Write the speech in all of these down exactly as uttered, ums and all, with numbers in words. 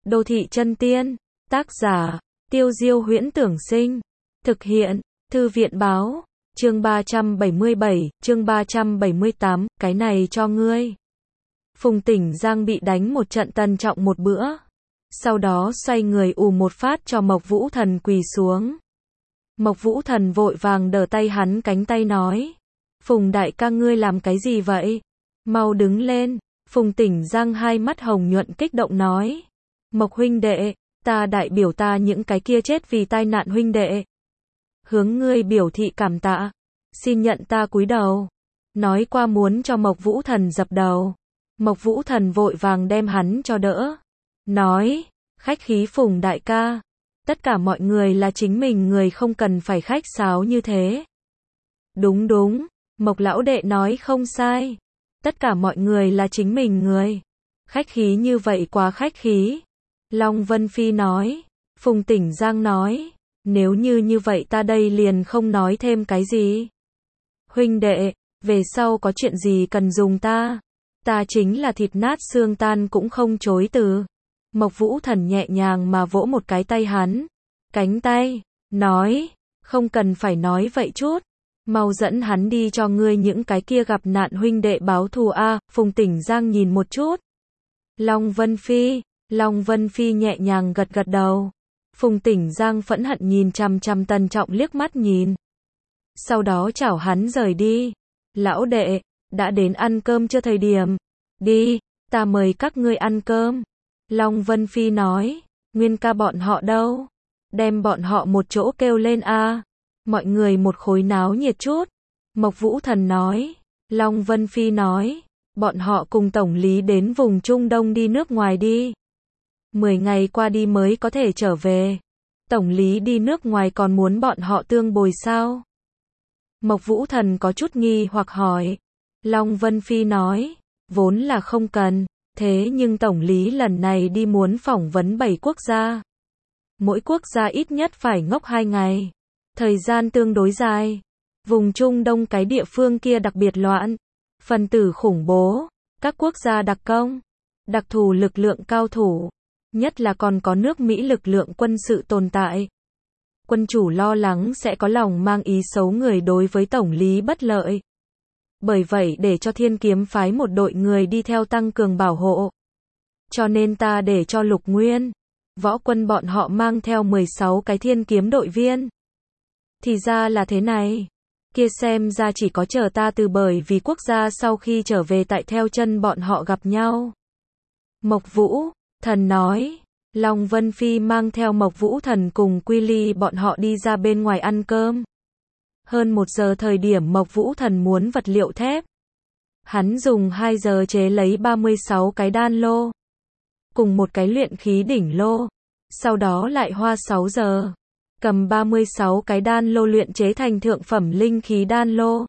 Đô thị chân tiên, tác giả, Tiêu Diêu Huyễn Tưởng Sinh, thực hiện, Thư viện báo, chương ba trăm bảy mươi bảy, chương ba trăm bảy mươi tám, cái này cho ngươi. Phùng Tỉnh Giang bị đánh một trận tân trọng một bữa. Sau đó xoay người ù một phát cho Mộc Vũ Thần quỳ xuống. Mộc Vũ Thần vội vàng đỡ tay hắn cánh tay nói. Phùng đại ca ngươi làm cái gì vậy? Mau đứng lên. Phùng Tỉnh Giang hai mắt hồng nhuận kích động nói. Mộc huynh đệ, ta đại biểu ta những cái kia chết vì tai nạn huynh đệ. Hướng ngươi biểu thị cảm tạ. Xin nhận ta cúi đầu. Nói qua muốn cho Mộc Vũ Thần dập đầu. Mộc Vũ Thần vội vàng đem hắn cho đỡ. Nói, khách khí Phùng đại ca. Tất cả mọi người là chính mình người không cần phải khách sáo như thế. Đúng đúng, Mộc lão đệ nói không sai. Tất cả mọi người là chính mình người. Khách khí như vậy quá khách khí. Long Vân Phi nói. Phùng Tỉnh Giang nói. Nếu như như vậy ta đây liền không nói thêm cái gì. Huynh đệ, về sau có chuyện gì cần dùng ta. Ta chính là thịt nát xương tan cũng không chối từ. Mộc Vũ Thần nhẹ nhàng mà vỗ một cái tay hắn. Cánh tay. Nói. Không cần phải nói vậy chút. Mau dẫn hắn đi cho ngươi những cái kia gặp nạn huynh đệ báo thù a. À, Phùng Tỉnh Giang nhìn một chút. Long Vân Phi. Long Vân Phi nhẹ nhàng gật gật đầu. Phùng Tỉnh Giang phẫn hận nhìn chằm chằm Tần Trọng liếc mắt nhìn. Sau đó chào hắn rời đi. Lão đệ, đã đến ăn cơm chưa thời điểm. Đi, ta mời các ngươi ăn cơm. Long Vân Phi nói. Nguyên ca bọn họ đâu? Đem bọn họ một chỗ kêu lên a. À. Mọi người một khối náo nhiệt chút. Mộc Vũ Thần nói. Long Vân Phi nói. Bọn họ cùng tổng lý đến vùng Trung Đông đi nước ngoài đi. Mười ngày qua đi mới có thể trở về. Tổng lý đi nước ngoài còn muốn bọn họ tương bồi sao? Mộc Vũ Thần có chút nghi hoặc hỏi. Long Vân Phi nói. Vốn là không cần. Thế nhưng tổng lý lần này đi muốn phỏng vấn bảy quốc gia. Mỗi quốc gia ít nhất phải ngốc hai ngày. Thời gian tương đối dài. Vùng Trung Đông cái địa phương kia đặc biệt loạn. Phần tử khủng bố. Các quốc gia đặc công. Đặc thù lực lượng cao thủ. Nhất là còn có nước Mỹ lực lượng quân sự tồn tại. Quân chủ lo lắng sẽ có lòng mang ý xấu người đối với tổng lý bất lợi. Bởi vậy để cho Thiên Kiếm phái một đội người đi theo tăng cường bảo hộ. Cho nên ta để cho Lục Nguyên, Võ Quân bọn họ mang theo mười sáu cái Thiên Kiếm đội viên. Thì ra là thế này. Kia xem ra chỉ có chờ ta từ bởi vì quốc gia sau khi trở về tại theo chân bọn họ gặp nhau. Mộc Vũ Thần nói. Long Vân Phi mang theo Mộc Vũ Thần cùng Quy Ly bọn họ đi ra bên ngoài ăn cơm. Hơn một giờ thời điểm Mộc Vũ Thần muốn vật liệu thép. Hắn dùng hai giờ chế lấy ba mươi sáu cái đan lô. Cùng một cái luyện khí đỉnh lô. Sau đó lại hoa sáu giờ. Cầm ba mươi sáu cái đan lô luyện chế thành thượng phẩm linh khí đan lô.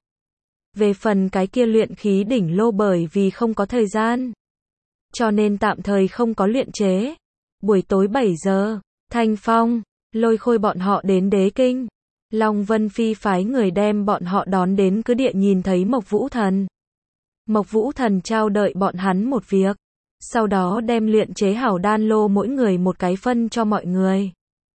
Về phần cái kia luyện khí đỉnh lô bởi vì không có thời gian. Cho nên tạm thời không có luyện chế. Buổi tối bảy giờ, Thanh Phong, Lôi Khôi bọn họ đến Đế Kinh. Long Vân Phi phái người đem bọn họ đón đến cứ địa nhìn thấy Mộc Vũ Thần. Mộc Vũ Thần trao đợi bọn hắn một việc. Sau đó đem luyện chế hảo đan lô mỗi người một cái phân cho mọi người.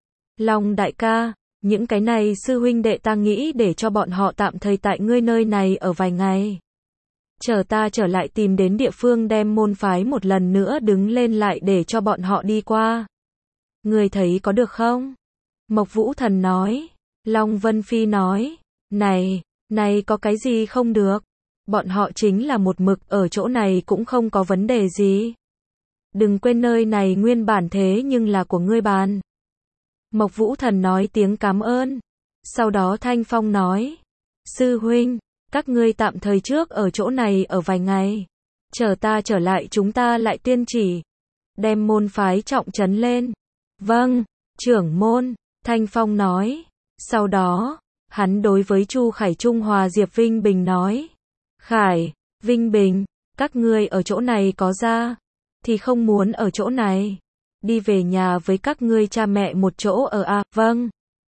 Long đại ca, những cái này sư huynh đệ ta nghĩ để cho bọn họ tạm thời tại ngươi nơi này ở vài ngày. Chờ ta trở lại tìm đến địa phương đem môn phái một lần nữa đứng lên lại để cho bọn họ đi qua. Ngươi thấy có được không? Mộc Vũ Thần nói. Long Vân Phi nói. Này, này có cái gì không được? Bọn họ chính là một mực ở chỗ này cũng không có vấn đề gì. Đừng quên nơi này nguyên bản thế nhưng là của ngươi bàn. Mộc Vũ Thần nói tiếng cảm ơn. Sau đó Thanh Phong nói. Sư huynh, các ngươi tạm thời trước ở chỗ này ở vài ngày. Chờ ta trở lại chúng ta lại tiên chỉ. Đem môn phái trọng trấn lên. Vâng, trưởng môn, Thanh Phong nói. Sau đó, hắn đối với Chu Khải Trung Hòa Diệp Vinh Bình nói. Khải, Vinh Bình, các ngươi ở chỗ này có ra. Thì không muốn ở chỗ này. Đi về nhà với các ngươi cha mẹ một chỗ ở a. À, vâng.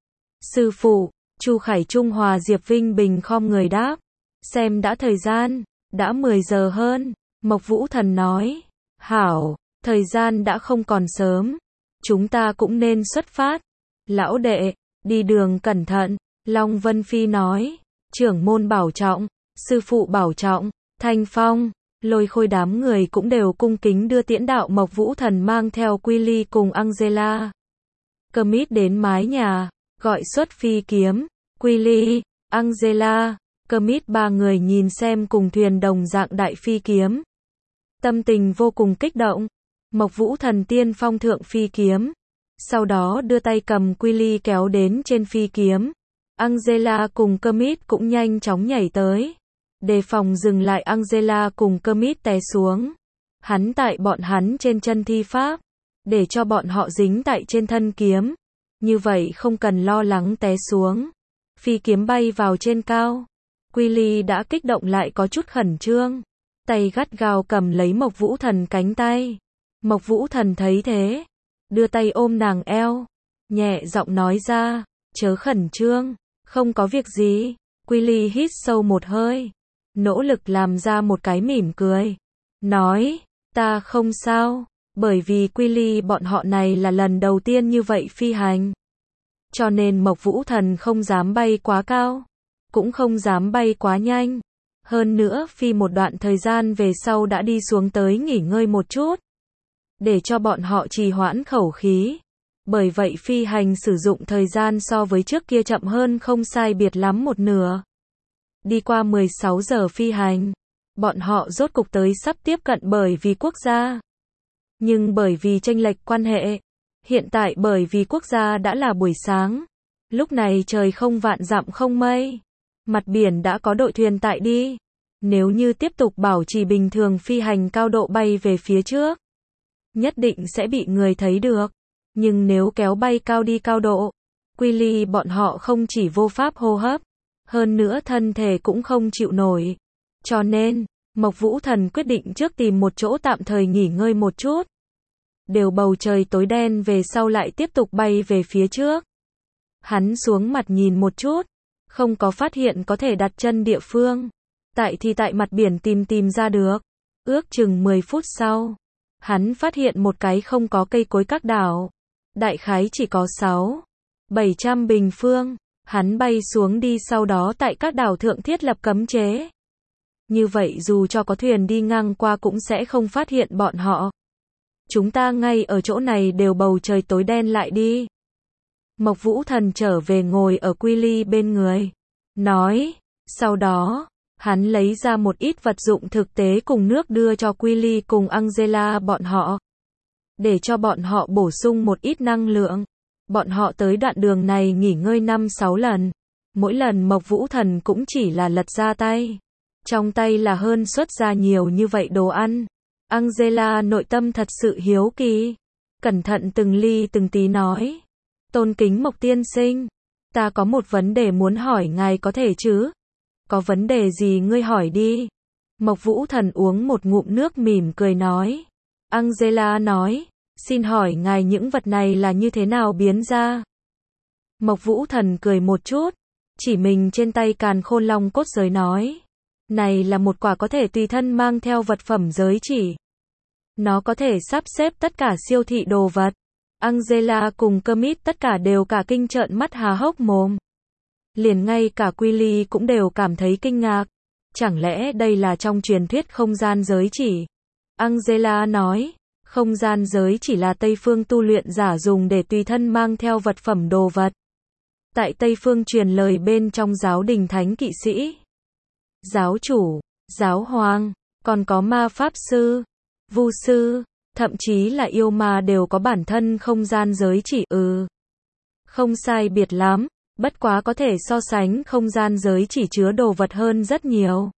Sư phụ, Chu Khải Trung Hòa Diệp Vinh Bình khom người đáp. Xem đã thời gian, đã mười giờ hơn. Mộc Vũ Thần nói. Hảo, thời gian đã không còn sớm. chúng ta cũng nên xuất phát. Lão đệ, đi đường cẩn thận, Long Vân Phi nói. Trưởng môn bảo trọng, sư phụ bảo trọng, Thanh Phong, Lôi Khôi đám người cũng đều cung kính đưa tiễn đạo Mộc Vũ Thần mang theo Quy Ly cùng Angela. Kermit đến mái nhà, gọi xuất phi kiếm, Quy Ly, Angela, Kermit ba người nhìn xem cùng thuyền đồng dạng đại phi kiếm. Tâm tình vô cùng kích động. Mộc Vũ Thần tiên phong thượng phi kiếm, sau đó đưa tay cầm Quy Ly kéo đến trên phi kiếm. Angela cùng Kermit cũng nhanh chóng nhảy tới, đề phòng dừng lại Angela cùng Kermit té xuống. Hắn tại bọn hắn trên chân thi pháp, để cho bọn họ dính tại trên thân kiếm, như vậy không cần lo lắng té xuống. Phi kiếm bay vào trên cao, Quy Ly đã kích động lại có chút khẩn trương, tay gắt gao cầm lấy Mộc Vũ Thần cánh tay. Mộc Vũ Thần thấy thế, đưa tay ôm nàng eo, nhẹ giọng nói ra, chớ khẩn trương, không có việc gì. Quy Ly hít sâu một hơi, nỗ lực làm ra một cái mỉm cười, nói, ta không sao, bởi vì Quy Ly bọn họ này là lần đầu tiên như vậy phi hành, cho nên Mộc Vũ Thần không dám bay quá cao, cũng không dám bay quá nhanh. Hơn nữa phi một đoạn thời gian về sau đã đi xuống tới nghỉ ngơi một chút, để cho bọn họ trì hoãn khẩu khí. Bởi vậy phi hành sử dụng thời gian so với trước kia chậm hơn không sai biệt lắm một nửa. Đi qua mười sáu giờ phi hành, bọn họ rốt cục tới sắp tiếp cận bởi vì quốc gia. Nhưng bởi vì chênh lệch quan hệ, hiện tại bởi vì quốc gia đã là buổi sáng, lúc này trời không vạn dặm không mây, mặt biển đã có đội thuyền tại đi. Nếu như tiếp tục bảo trì bình thường phi hành cao độ bay về phía trước, nhất định sẽ bị người thấy được. Nhưng nếu kéo bay cao đi cao độ, Quy Ly bọn họ không chỉ vô pháp hô hấp, hơn nữa thân thể cũng không chịu nổi. Cho nên, Mộc Vũ Thần quyết định trước tìm một chỗ tạm thời nghỉ ngơi một chút. Đều bầu trời tối đen về sau lại tiếp tục bay về phía trước. Hắn xuống mặt nhìn một chút, không có phát hiện có thể đặt chân địa phương. Tại thì tại mặt biển tìm tìm ra được. Ước chừng mười phút sau, hắn phát hiện một cái không có cây cối các đảo. Đại khái chỉ có sáu, bảy trăm bình phương. Hắn bay xuống đi, sau đó tại các đảo thượng thiết lập cấm chế. Như vậy dù cho có thuyền đi ngang qua cũng sẽ không phát hiện bọn họ. Chúng ta ngay ở chỗ này đều bầu trời tối đen lại đi. Mộc Vũ Thần trở về ngồi ở Quy Ly bên người, nói. Sau đó, hắn lấy ra một ít vật dụng thực tế cùng nước đưa cho Quy Ly cùng Angela bọn họ, để cho bọn họ bổ sung một ít năng lượng. Bọn họ tới đoạn đường này nghỉ ngơi năm sáu lần. Mỗi lần Mộc Vũ Thần cũng chỉ là lật ra tay, trong tay là hơn xuất ra nhiều như vậy đồ ăn. Angela nội tâm thật sự hiếu kỳ, cẩn thận từng ly từng tí nói. Tôn kính Mộc tiên sinh, ta có một vấn đề muốn hỏi ngài có thể chứ? Có vấn đề gì ngươi hỏi đi. Mộc Vũ Thần uống một ngụm nước mỉm cười nói. Angela nói, xin hỏi ngài những vật này là như thế nào biến ra? Mộc Vũ Thần cười một chút, chỉ mình trên tay càn khôn long cốt giới nói. Này là một quả có thể tùy thân mang theo vật phẩm giới chỉ. Nó có thể sắp xếp tất cả siêu thị đồ vật. Angela cùng Kermit tất cả đều cả kinh trợn mắt há hốc mồm. Liền ngay cả Quy Ly cũng đều cảm thấy kinh ngạc. Chẳng lẽ đây là trong truyền thuyết không gian giới chỉ? Angela nói, không gian giới chỉ là Tây phương tu luyện giả dùng để tùy thân mang theo vật phẩm đồ vật. Tại Tây phương truyền lời bên trong giáo đình thánh kỵ sĩ, giáo chủ, giáo hoàng, còn có ma pháp sư, vu sư, thậm chí là yêu ma đều có bản thân không gian giới chỉ. Ừ, không sai biệt lắm, bất quá có thể so sánh không gian giới chỉ chứa đồ vật hơn rất nhiều.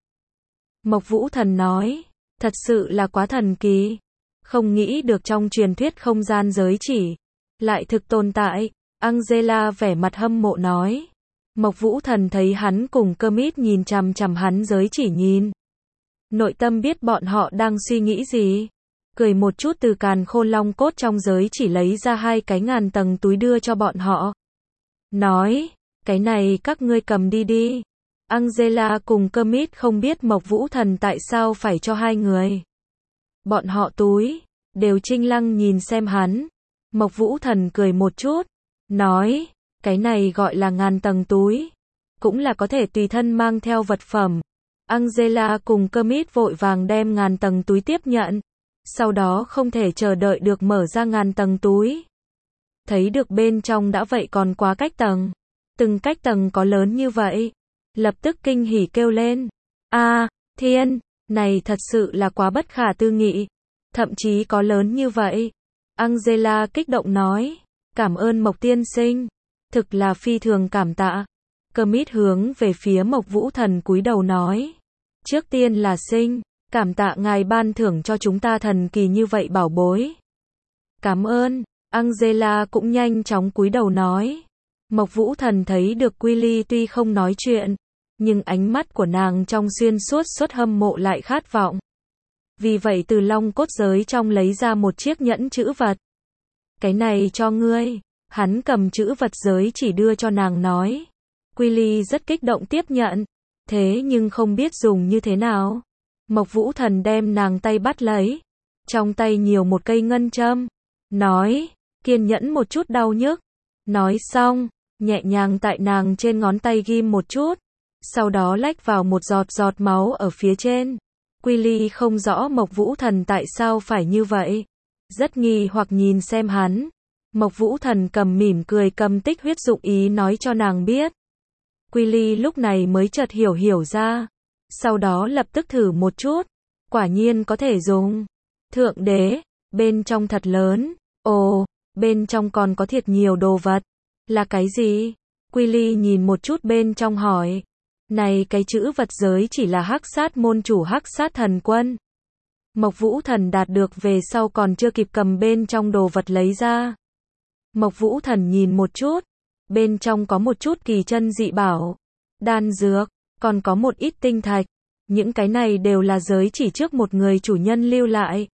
Mộc Vũ Thần nói, thật sự là quá thần kỳ. Không nghĩ được trong truyền thuyết không gian giới chỉ lại thực tồn tại. Angela vẻ mặt hâm mộ nói. Mộc Vũ Thần thấy hắn cùng Kermit nhìn chằm chằm hắn giới chỉ nhìn, nội tâm biết bọn họ đang suy nghĩ gì, cười một chút từ càn khôn long cốt trong giới chỉ lấy ra hai cái ngàn tầng túi đưa cho bọn họ. Nói, cái này các ngươi cầm đi đi. Angela cùng Kermit không biết Mộc Vũ Thần tại sao phải cho hai người bọn họ túi, đều trinh lăng nhìn xem hắn. Mộc Vũ Thần cười một chút, nói, cái này gọi là ngàn tầng túi, cũng là có thể tùy thân mang theo vật phẩm. Angela cùng Kermit vội vàng đem ngàn tầng túi tiếp nhận, sau đó không thể chờ đợi được mở ra ngàn tầng túi. Thấy được bên trong đã vậy còn quá cách tầng, từng cách tầng có lớn như vậy, lập tức kinh hỉ kêu lên, a, thiên, này thật sự là quá bất khả tư nghị, thậm chí có lớn như vậy. Angela kích động nói, cảm ơn Mộc tiên sinh, thực là phi thường cảm tạ. Kermit hướng về phía Mộc Vũ Thần cúi đầu nói, trước tiên là sinh, cảm tạ ngài ban thưởng cho chúng ta thần kỳ như vậy bảo bối. Cảm ơn. Angela cũng nhanh chóng cúi đầu nói. Mộc Vũ Thần thấy được Willy tuy không nói chuyện, nhưng ánh mắt của nàng trong xuyên suốt suốt hâm mộ lại khát vọng. Vì vậy từ long cốt giới trong lấy ra một chiếc nhẫn chữ vật. Cái này cho ngươi. Hắn cầm chữ vật giới chỉ đưa cho nàng nói. Willy rất kích động tiếp nhận, thế nhưng không biết dùng như thế nào. Mộc Vũ Thần đem nàng tay bắt lấy, trong tay nhiều một cây ngân châm, nói, kiên nhẫn một chút đau nhức. Nói xong, nhẹ nhàng tại nàng trên ngón tay ghim một chút, sau đó lách vào một giọt giọt máu ở phía trên. Willy không rõ Mộc Vũ Thần tại sao phải như vậy, rất nghi hoặc nhìn xem hắn. Mộc Vũ Thần cầm mỉm cười cầm tích huyết dụng ý nói cho nàng biết. Willy lúc này mới chợt hiểu hiểu ra, sau đó lập tức thử một chút, quả nhiên có thể dùng. Thượng đế, bên trong thật lớn, ồ, bên trong còn có thiệt nhiều đồ vật, là cái gì? Willy nhìn một chút bên trong hỏi, này cái chữ vật giới chỉ là hắc sát môn chủ hắc sát thần quân. Mộc Vũ Thần đạt được về sau còn chưa kịp cầm bên trong đồ vật lấy ra. Mộc Vũ Thần nhìn một chút, bên trong có một chút kỳ chân dị bảo, đan dược, còn có một ít tinh thạch, những cái này đều là giới chỉ trước một người chủ nhân lưu lại.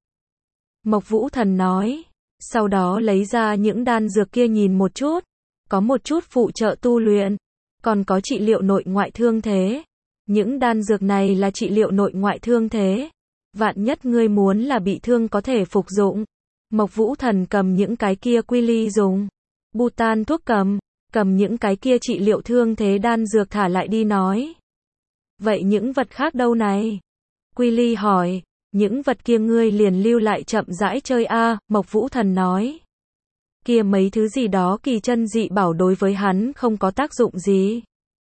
Mộc Vũ Thần nói, sau đó lấy ra những đan dược kia nhìn một chút, có một chút phụ trợ tu luyện, còn có trị liệu nội ngoại thương thế. Những đan dược này là trị liệu nội ngoại thương thế, vạn nhất ngươi muốn là bị thương có thể phục dụng. Mộc Vũ Thần cầm những cái kia Willy dùng, Bhutan thuốc cầm, cầm những cái kia trị liệu thương thế đan dược thả lại đi nói. Vậy những vật khác đâu này? Willy hỏi, những vật kia ngươi liền lưu lại chậm rãi chơi a, Mộc Vũ Thần nói. Kia mấy thứ gì đó kỳ chân dị bảo đối với hắn không có tác dụng gì.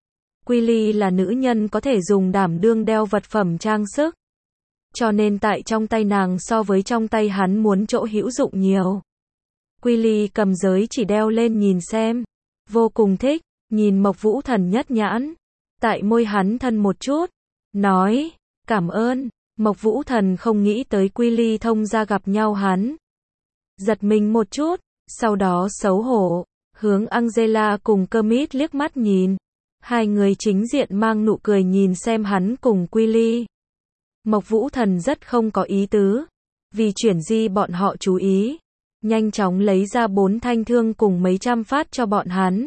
Willy là nữ nhân có thể dùng đảm đương đeo vật phẩm trang sức, cho nên tại trong tay nàng so với trong tay hắn muốn chỗ hữu dụng nhiều. Willy cầm giới chỉ đeo lên nhìn xem, vô cùng thích, nhìn Mộc Vũ Thần nhất nhãn, tại môi hắn thân một chút, nói, cảm ơn. Mộc Vũ Thần không nghĩ tới Willy thông ra gặp nhau hắn. Giật mình một chút, sau đó xấu hổ, hướng Angela cùng Kermit liếc mắt nhìn. Hai người chính diện mang nụ cười nhìn xem hắn cùng Willy. Mộc Vũ Thần rất không có ý tứ, vì chuyển di bọn họ chú ý, nhanh chóng lấy ra bốn thanh thương cùng mấy trăm phát cho bọn hắn.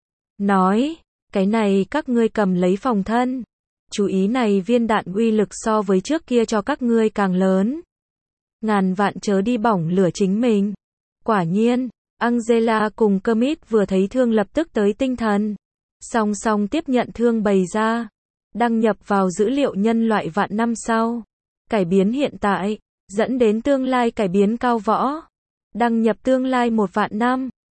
Nói, cái này các ngươi cầm lấy phòng thân. Chú ý này viên đạn uy lực so với trước kia cho các ngươi càng lớn. Ngàn vạn chớ đi bỏng lửa chính mình. Quả nhiên, Angela cùng Kermit vừa thấy thương lập tức tới tinh thần. Song song tiếp nhận thương bày ra. Đăng nhập vào dữ liệu nhân loại vạn năm sau. Cải biến hiện tại, dẫn đến tương lai cải biến cao võ. Đăng nhập tương lai một vạn năm.